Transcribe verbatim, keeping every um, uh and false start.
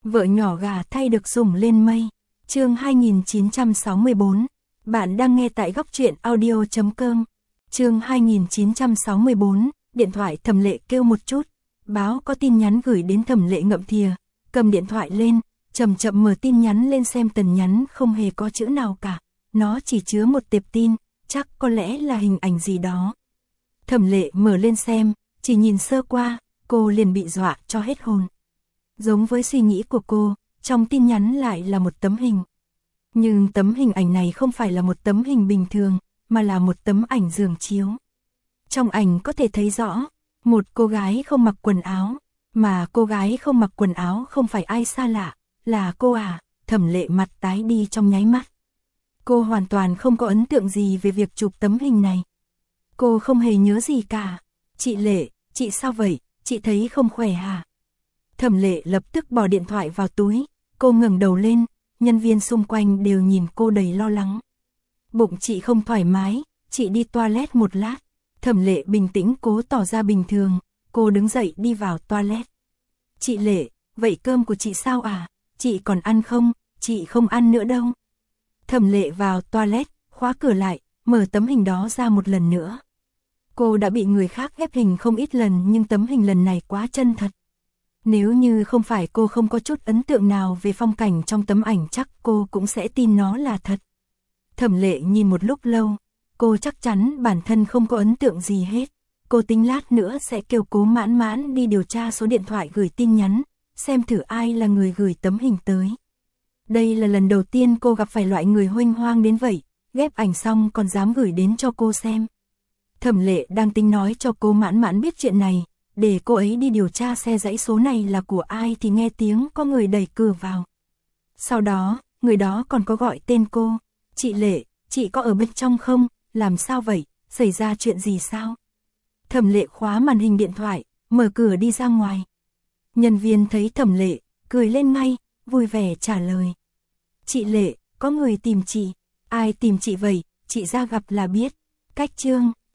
Vợ nhỏ gà thay được sủng lên mây. Chương hai nghìn chín trăm sáu mươi bốn. Bạn đang nghe tại góc truyện audio chấm com. Chương hai nghìn chín trăm sáu mươi bốn. Điện thoại Thẩm Lệ kêu một chút. Báo có tin nhắn gửi đến Thẩm Lệ ngậm thìa, cầm điện thoại lên, chậm chậm mở tin nhắn lên xem, tần nhắn không hề có chữ nào cả. Nó chỉ chứa một tệp tin, chắc có lẽ là hình ảnh gì đó. Thẩm Lệ mở lên xem, chỉ nhìn sơ qua, cô liền bị dọa cho hết hồn. Giống với suy nghĩ của cô, trong tin nhắn lại là một tấm hình. Nhưng tấm hình ảnh này không phải là một tấm hình bình thường, mà là một tấm ảnh giường chiếu. Trong ảnh có thể thấy rõ, một cô gái không mặc quần áo, mà cô gái không mặc quần áo không phải ai xa lạ, là cô à. Thẩm Lệ mặt tái đi trong nháy mắt. Cô hoàn toàn không có ấn tượng gì về việc chụp tấm hình này. Cô không hề nhớ gì cả. Chị Lệ, chị sao vậy, chị thấy không khỏe hả? Thẩm Lệ lập tức bỏ điện thoại vào túi, cô ngẩng đầu lên, nhân viên xung quanh đều nhìn cô đầy lo lắng. Bụng chị không thoải mái, chị đi toilet một lát. Thẩm Lệ bình tĩnh cố tỏ ra bình thường, cô đứng dậy đi vào toilet. Chị Lệ, vậy cơm của chị sao à? Chị còn ăn không? Chị không ăn nữa đâu. Thẩm Lệ vào toilet, khóa cửa lại, mở tấm hình đó ra một lần nữa. Cô đã bị người khác ghép hình không ít lần nhưng tấm hình lần này quá chân thật. Nếu như không phải cô không có chút ấn tượng nào về phong cảnh trong tấm ảnh chắc cô cũng sẽ tin nó là thật. Thẩm Lệ nhìn một lúc lâu, cô chắc chắn bản thân không có ấn tượng gì hết. Cô tính lát nữa sẽ kêu Cố Mãn Mãn đi điều tra số điện thoại gửi tin nhắn, xem thử ai là người gửi tấm hình tới. Đây là lần đầu tiên cô gặp phải loại người huênh hoang đến vậy, ghép ảnh xong còn dám gửi đến cho cô xem. Thẩm Lệ đang tính nói cho Cố Mãn Mãn biết chuyện này, để cô ấy đi điều tra xe dãy số này là của ai thì nghe tiếng có người đẩy cửa vào. Sau đó, người đó còn có gọi tên cô. Chị Lệ, chị có ở bên trong không? Làm sao vậy? Xảy ra chuyện gì sao? Thẩm Lệ khóa màn hình điện thoại, mở cửa đi ra ngoài. Nhân viên thấy Thẩm Lệ, cười lên ngay, vui vẻ trả lời. Chị Lệ, có người tìm chị. Ai tìm chị vậy? Chị ra gặp là biết. Cách chương.